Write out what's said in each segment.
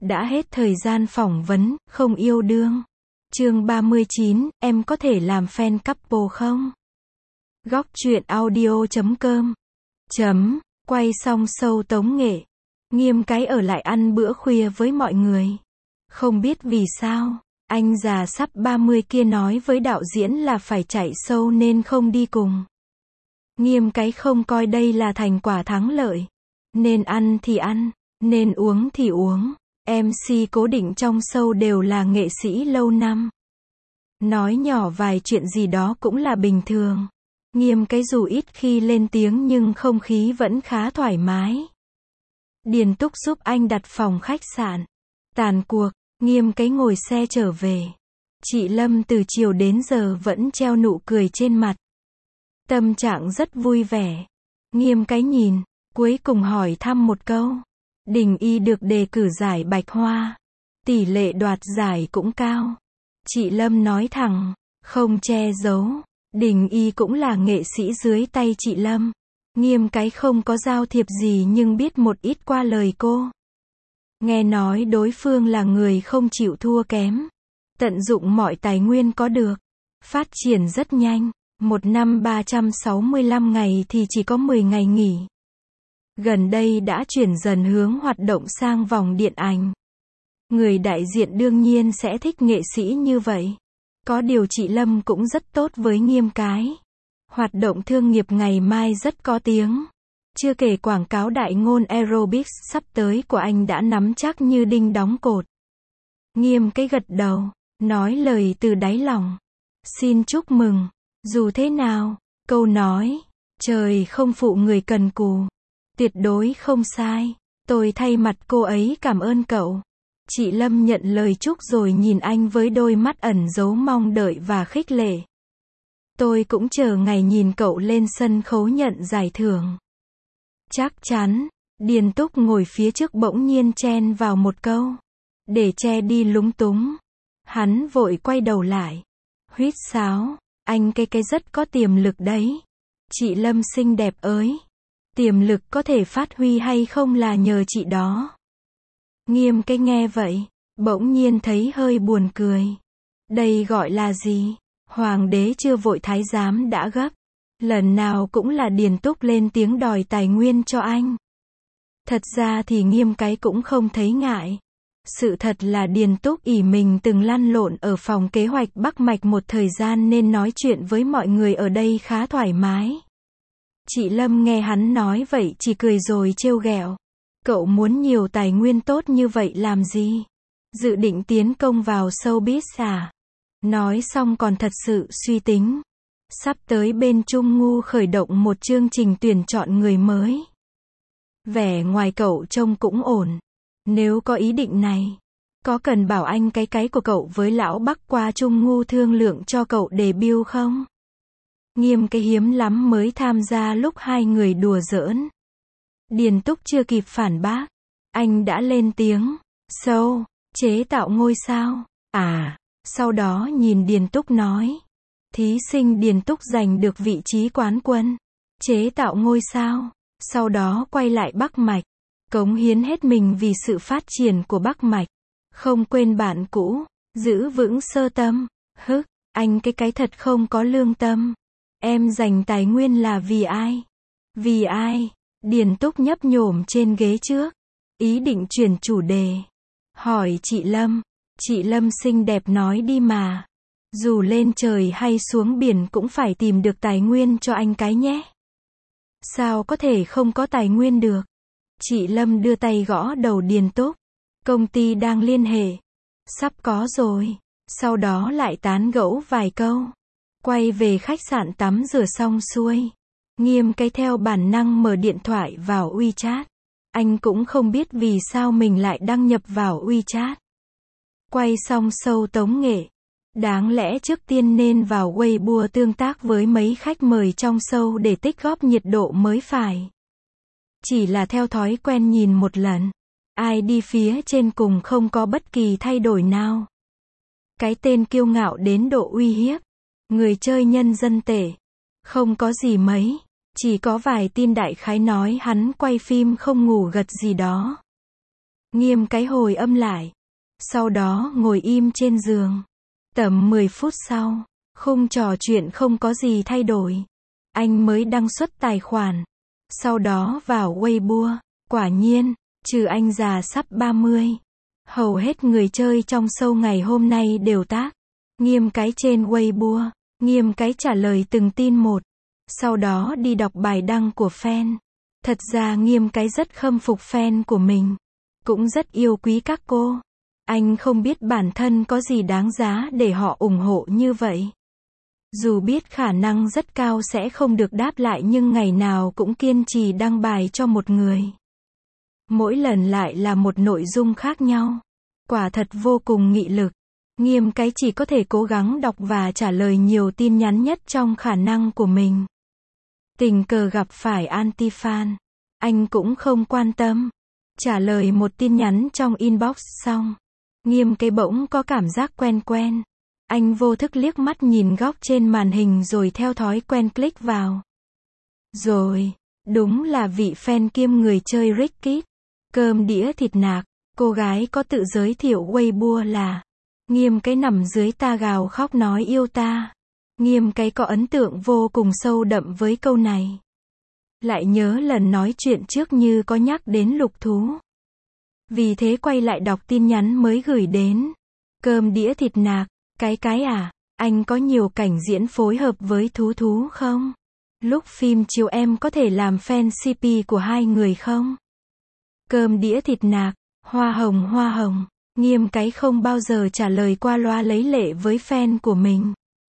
Đã hết thời gian phỏng vấn, không yêu đương. Chương 39, em có thể làm fan couple không? Góc truyện audio.com Quay xong show tống nghệ. Nghiêm cái ở lại ăn bữa khuya với mọi người. Không biết vì sao, anh già sắp 30 kia nói với đạo diễn là phải chạy show nên không đi cùng. Nghiêm cái không coi đây là thành quả thắng lợi. Nên ăn thì ăn, nên uống thì uống. MC cố định trong show đều là nghệ sĩ lâu năm. Nói nhỏ vài chuyện gì đó cũng là bình thường. Nghiêm cái dù ít khi lên tiếng nhưng không khí vẫn khá thoải mái. Điền Túc giúp anh đặt phòng khách sạn. Tàn cuộc, Nghiêm cái ngồi xe trở về. Chị Lâm từ chiều đến giờ vẫn treo nụ cười trên mặt. Tâm trạng rất vui vẻ. Nghiêm cái nhìn, cuối cùng hỏi thăm một câu. Đình Y được đề cử giải Bạch Hoa. Tỷ lệ đoạt giải cũng cao. Chị Lâm nói thẳng, không che giấu. Đình Y cũng là nghệ sĩ dưới tay chị Lâm. Nghiêm cái không có giao thiệp gì nhưng biết một ít qua lời cô. Nghe nói đối phương là người không chịu thua kém. Tận dụng mọi tài nguyên có được. Phát triển rất nhanh. Một năm 365 ngày thì chỉ có 10 ngày nghỉ. Gần đây đã chuyển dần hướng hoạt động sang vòng điện ảnh. Người đại diện đương nhiên sẽ thích nghệ sĩ như vậy. Có điều chị Lâm cũng rất tốt với Nghiêm cái. Hoạt động thương nghiệp ngày mai rất có tiếng. Chưa kể quảng cáo đại ngôn aerobics sắp tới của anh đã nắm chắc như đinh đóng cột. Nghiêm cái gật đầu, nói lời từ đáy lòng. Xin chúc mừng. Dù thế nào, câu nói, trời không phụ người cần cù. Tuyệt đối không sai. Tôi thay mặt cô ấy cảm ơn cậu. Chị Lâm nhận lời chúc rồi nhìn anh với đôi mắt ẩn giấu mong đợi và khích lệ. Tôi cũng chờ ngày nhìn cậu lên sân khấu nhận giải thưởng. Chắc chắn. Điền Túc ngồi phía trước bỗng nhiên chen vào một câu. Để che đi lúng túng. Hắn vội quay đầu lại. Huýt sáo. Anh cái rất có tiềm lực đấy. Chị Lâm xinh đẹp ơi. Tiềm lực có thể phát huy hay không là nhờ chị đó. Nghiêm cái nghe vậy, bỗng nhiên thấy hơi buồn cười. Đây gọi là gì? Hoàng đế chưa vội thái giám đã gấp. Lần nào cũng là Điền Túc lên tiếng đòi tài nguyên cho anh. Thật ra thì Nghiêm cái cũng không thấy ngại. Sự thật là Điền Túc ỷ mình từng lăn lộn ở phòng kế hoạch Bắc Mạch một thời gian nên nói chuyện với mọi người ở đây khá thoải mái. Chị Lâm nghe hắn nói vậy chỉ cười rồi trêu ghẹo. Cậu muốn nhiều tài nguyên tốt như vậy làm gì? Dự định tiến công vào showbiz à? Nói xong còn thật sự suy tính. Sắp tới bên Trung Ngu khởi động một chương trình tuyển chọn người mới. Vẻ ngoài cậu trông cũng ổn. Nếu có ý định này, có cần bảo anh cái của cậu với lão Bắc qua Trung Ngu thương lượng cho cậu debut không? Nghiêm cái hiếm lắm mới tham gia lúc hai người đùa giỡn. Điền Túc chưa kịp phản bác. Anh đã lên tiếng. Show, chế tạo ngôi sao. À, sau đó nhìn Điền Túc nói. Thí sinh Điền Túc giành được vị trí quán quân. Chế tạo ngôi sao. Sau đó quay lại Bắc Mạch. Cống hiến hết mình vì sự phát triển của Bắc Mạch. Không quên bạn cũ. Giữ vững sơ tâm. Hức, anh cái thật không có lương tâm. Em dành tài nguyên là vì ai? Vì ai? Điền Túc nhấp nhổm trên ghế trước. Ý định chuyển chủ đề. Hỏi chị Lâm. Chị Lâm xinh đẹp nói đi mà. Dù lên trời hay xuống biển cũng phải tìm được tài nguyên cho anh cái nhé. Sao có thể không có tài nguyên được? Chị Lâm đưa tay gõ đầu Điền Túc. Công ty đang liên hệ. Sắp có rồi. Sau đó lại tán gẫu vài câu. Quay về khách sạn tắm rửa xong xuôi. Nghiêm cái theo bản năng mở điện thoại vào WeChat. Anh cũng không biết vì sao mình lại đăng nhập vào WeChat. Quay xong show tống nghệ. Đáng lẽ trước tiên nên vào Weibo tương tác với mấy khách mời trong show để tích góp nhiệt độ mới phải. Chỉ là theo thói quen nhìn một lần. Ai đi phía trên cùng không có bất kỳ thay đổi nào. Cái tên kiêu ngạo đến độ uy hiếp. Người chơi nhân dân tệ. Không có gì mấy. Chỉ có vài tin đại khái nói hắn quay phim không ngủ gật gì đó. Nghiêm cái hồi âm lại. Sau đó ngồi im trên giường. Tầm 10 phút sau, khung trò chuyện không có gì thay đổi. Anh mới đăng xuất tài khoản. Sau đó vào Weibo. Quả nhiên, trừ anh già sắp 30. Hầu hết người chơi trong show ngày hôm nay đều tag Nghiêm cái trên Weibo. Nghiêm cái trả lời từng tin một. Sau đó đi đọc bài đăng của fan. Thật ra Nghiêm cái rất khâm phục fan của mình. Cũng rất yêu quý các cô. Anh không biết bản thân có gì đáng giá để họ ủng hộ như vậy. Dù biết khả năng rất cao sẽ không được đáp lại nhưng ngày nào cũng kiên trì đăng bài cho một người. Mỗi lần lại là một nội dung khác nhau. Quả thật vô cùng nghị lực. Nghiêm cái chỉ có thể cố gắng đọc và trả lời nhiều tin nhắn nhất trong khả năng của mình. Tình cờ gặp phải anti-fan. Anh cũng không quan tâm. Trả lời một tin nhắn trong inbox xong. Nghiêm cái bỗng có cảm giác quen quen. Anh vô thức liếc mắt nhìn góc trên màn hình rồi theo thói quen click vào. Rồi, đúng là vị fan kiêm người chơi Ricky. Cơm đĩa thịt nạc. Cô gái có tự giới thiệu Weibo là Nghiêm cái nằm dưới ta gào khóc nói yêu ta. Nghiêm cái có ấn tượng vô cùng sâu đậm với câu này. Lại nhớ lần nói chuyện trước như có nhắc đến Lục Thú. Vì thế quay lại đọc tin nhắn mới gửi đến. Cơm đĩa thịt nạc, cái à, anh có nhiều cảnh diễn phối hợp với Thú Thú không? Lúc phim chiếu em có thể làm fan CP của hai người không? Cơm đĩa thịt nạc, hoa hồng. Nghiêm cái không bao giờ trả lời qua loa lấy lệ với fan của mình.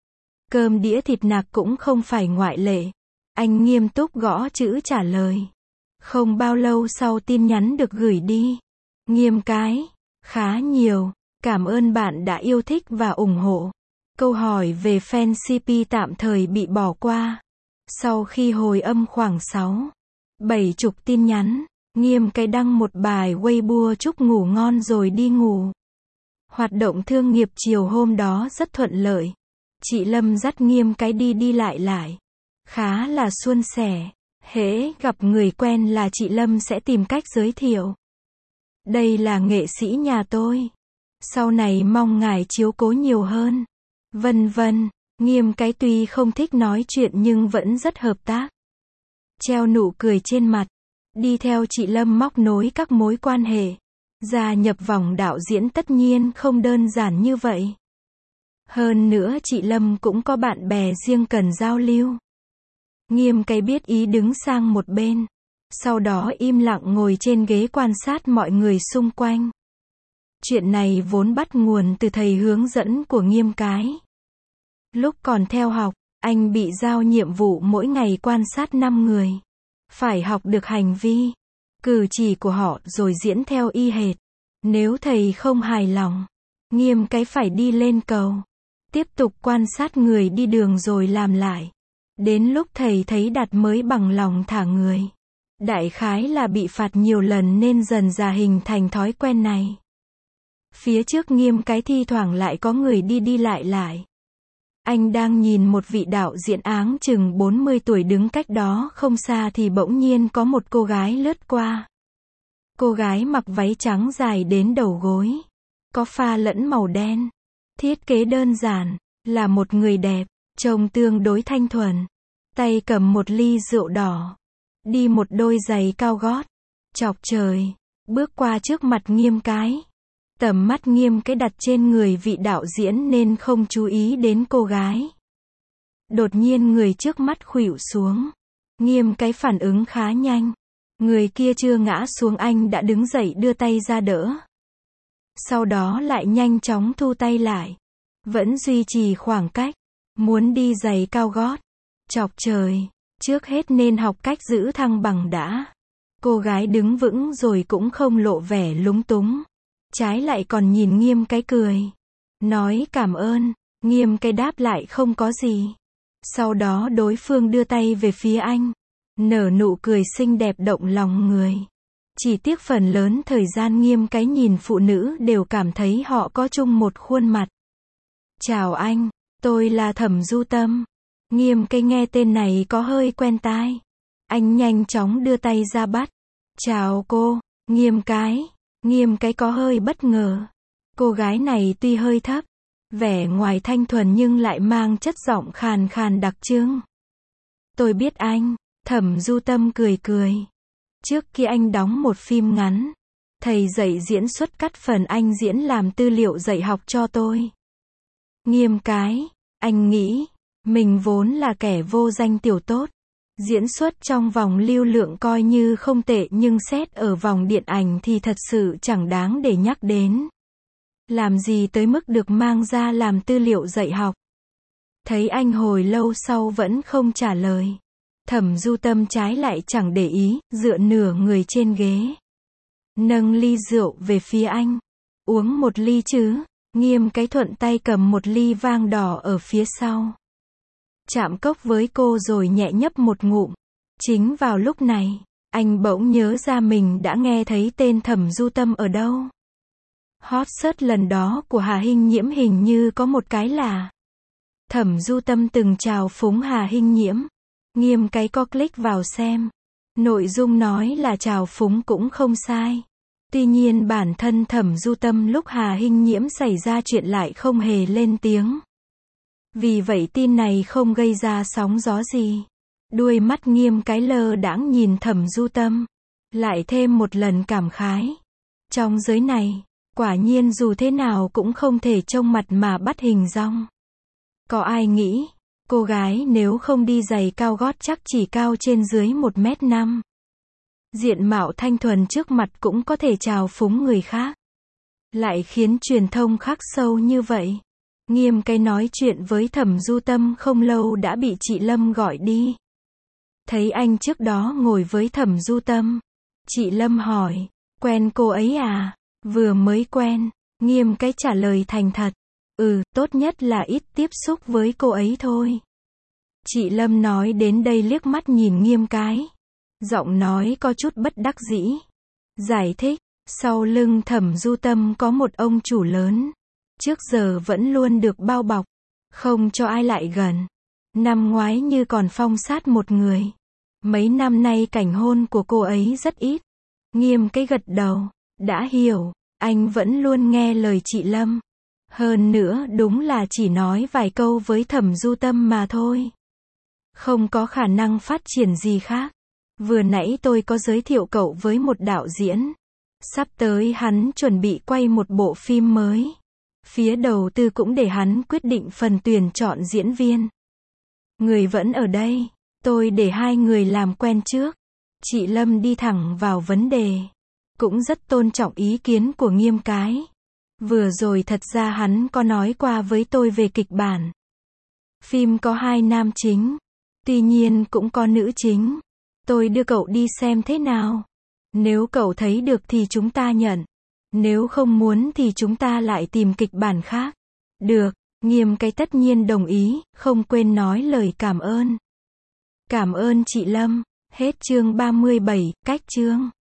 Cơm đĩa thịt nạc cũng không phải ngoại lệ. Anh nghiêm túc gõ chữ trả lời. Không bao lâu sau tin nhắn được gửi đi. Nghiêm cái, khá nhiều. Cảm ơn bạn đã yêu thích và ủng hộ. Câu hỏi về fan CP tạm thời bị bỏ qua. Sau khi hồi âm khoảng 6-70 tin nhắn, Nghiêm cái đăng một bài Weibo chúc ngủ ngon rồi đi ngủ. Hoạt động thương nghiệp chiều hôm đó rất thuận lợi. Chị Lâm dắt Nghiêm cái đi lại. Khá là suôn sẻ. Hễ gặp người quen là chị Lâm sẽ tìm cách giới thiệu. Đây là nghệ sĩ nhà tôi. Sau này mong ngài chiếu cố nhiều hơn. Vân vân. Nghiêm cái tuy không thích nói chuyện nhưng vẫn rất hợp tác. Treo nụ cười trên mặt. Đi theo chị Lâm móc nối các mối quan hệ. Gia nhập vòng đạo diễn tất nhiên không đơn giản như vậy. Hơn nữa chị Lâm cũng có bạn bè riêng cần giao lưu. Nghiêm cái biết ý đứng sang một bên. Sau đó im lặng ngồi trên ghế quan sát mọi người xung quanh. Chuyện này vốn bắt nguồn từ thầy hướng dẫn của Nghiêm cái. Lúc còn theo học, anh bị giao nhiệm vụ mỗi ngày quan sát 5 người. Phải học được hành vi, cử chỉ của họ rồi diễn theo y hệt. Nếu thầy không hài lòng, Nghiêm cái phải đi lên cầu. Tiếp tục quan sát người đi đường rồi làm lại. Đến lúc thầy thấy đạt mới bằng lòng thả người. Đại khái là bị phạt nhiều lần nên dần dà hình thành thói quen này. Phía trước Nghiêm cái thi thoảng lại có người đi lại. Anh đang nhìn một vị đạo diễn áng chừng 40 tuổi đứng cách đó không xa thì bỗng nhiên có một cô gái lướt qua. Cô gái mặc váy trắng dài đến đầu gối. Có pha lẫn màu đen. Thiết kế đơn giản, là một người đẹp, trông tương đối thanh thuần. Tay cầm một ly rượu đỏ. Đi một đôi giày cao gót. Chọc trời. Bước qua trước mặt Nghiêm cái. Tầm mắt Nghiêm cái đặt trên người vị đạo diễn nên không chú ý đến cô gái. Đột nhiên người trước mắt khuỵu xuống. Nghiêm cái phản ứng khá nhanh. Người kia chưa ngã xuống anh đã đứng dậy đưa tay ra đỡ. Sau đó lại nhanh chóng thu tay lại. Vẫn duy trì khoảng cách. Muốn đi giày cao gót. Chọc trời. Trước hết nên học cách giữ thăng bằng đã. Cô gái đứng vững rồi cũng không lộ vẻ lúng túng. Trái lại còn nhìn Nghiêm cái cười. Nói cảm ơn. Nghiêm cái đáp lại không có gì. Sau đó đối phương đưa tay về phía anh. Nở nụ cười xinh đẹp động lòng người. Chỉ tiếc phần lớn thời gian Nghiêm cái nhìn phụ nữ đều cảm thấy họ có chung một khuôn mặt. Chào anh, tôi là Thẩm Du Tâm. Nghiêm cái nghe tên này có hơi quen tai. Anh nhanh chóng đưa tay ra bắt. Chào cô, Nghiêm cái. Nghiêm cái có hơi bất ngờ. Cô gái này tuy hơi thấp, vẻ ngoài thanh thuần nhưng lại mang chất giọng khàn khàn đặc trưng. Tôi biết anh, Thẩm Du Tâm cười cười. Trước khi anh đóng một phim ngắn, thầy dạy diễn xuất cắt phần anh diễn làm tư liệu dạy học cho tôi. Nghiêm cái, anh nghĩ, mình vốn là kẻ vô danh tiểu tốt. Diễn xuất trong vòng lưu lượng coi như không tệ nhưng xét ở vòng điện ảnh thì thật sự chẳng đáng để nhắc đến. Làm gì tới mức được mang ra làm tư liệu dạy học. Thấy anh hồi lâu sau vẫn không trả lời. Thẩm Du Tâm trái lại chẳng để ý, dựa nửa người trên ghế. Nâng ly rượu về phía anh. Uống một ly chứ? Nghiêm cái thuận tay cầm một ly vang đỏ ở phía sau. Chạm cốc với cô rồi nhẹ nhấp một ngụm. Chính vào lúc này, anh bỗng nhớ ra mình đã nghe thấy tên Thẩm Du Tâm ở đâu. Hot search lần đó của Hà Hinh Nhiễm hình như có một cái là Thẩm Du Tâm từng chào phúng Hà Hinh Nhiễm. Nghiêm cái có click vào xem. Nội dung nói là chào phúng cũng không sai. Tuy nhiên bản thân Thẩm Du Tâm lúc Hà Hinh Nhiễm xảy ra chuyện lại không hề lên tiếng. Vì vậy tin này không gây ra sóng gió gì. Đuôi mắt Nghiêm cái lơ đãng nhìn Thẩm Du Tâm. Lại thêm một lần cảm khái. Trong giới này, quả nhiên dù thế nào cũng không thể trông mặt mà bắt hình dong. Có ai nghĩ, cô gái nếu không đi giày cao gót chắc chỉ cao trên dưới 1m5. Diện mạo thanh thuần trước mặt cũng có thể chào phúng người khác. Lại khiến truyền thông khắc sâu như vậy. Nghiêm cái nói chuyện với Thẩm Du Tâm không lâu đã bị chị Lâm gọi đi. Thấy anh trước đó ngồi với Thẩm Du Tâm. Chị Lâm hỏi, quen cô ấy à? Vừa mới quen. Nghiêm cái trả lời thành thật. Tốt nhất là ít tiếp xúc với cô ấy thôi. Chị Lâm nói đến đây liếc mắt nhìn Nghiêm cái. Giọng nói có chút bất đắc dĩ. Giải thích, sau lưng Thẩm Du Tâm có một ông chủ lớn. Trước giờ vẫn luôn được bao bọc. Không cho ai lại gần. Năm ngoái như còn phong sát một người. Mấy năm nay cảnh hôn của cô ấy rất ít. Nghiêm cái gật đầu. Đã hiểu, anh vẫn luôn nghe lời chị Lâm. Hơn nữa đúng là chỉ nói vài câu với Thẩm Du Tâm mà thôi. Không có khả năng phát triển gì khác. Vừa nãy tôi có giới thiệu cậu với một đạo diễn. Sắp tới hắn chuẩn bị quay một bộ phim mới. Phía đầu tư cũng để hắn quyết định phần tuyển chọn diễn viên. Người vẫn ở đây. Tôi để hai người làm quen trước. Chị Lâm đi thẳng vào vấn đề. Cũng rất tôn trọng ý kiến của Nghiêm cái. Vừa rồi thật ra hắn có nói qua với tôi về kịch bản. Phim có 2 nam chính. Tuy nhiên cũng có nữ chính. Tôi đưa cậu đi xem thế nào. Nếu cậu thấy được thì chúng ta nhận. Nếu không muốn thì chúng ta lại tìm kịch bản khác. Được, Nghiêm cái tất nhiên đồng ý, không quên nói lời cảm ơn. Cảm ơn chị Lâm. Hết chương 37, cách chương.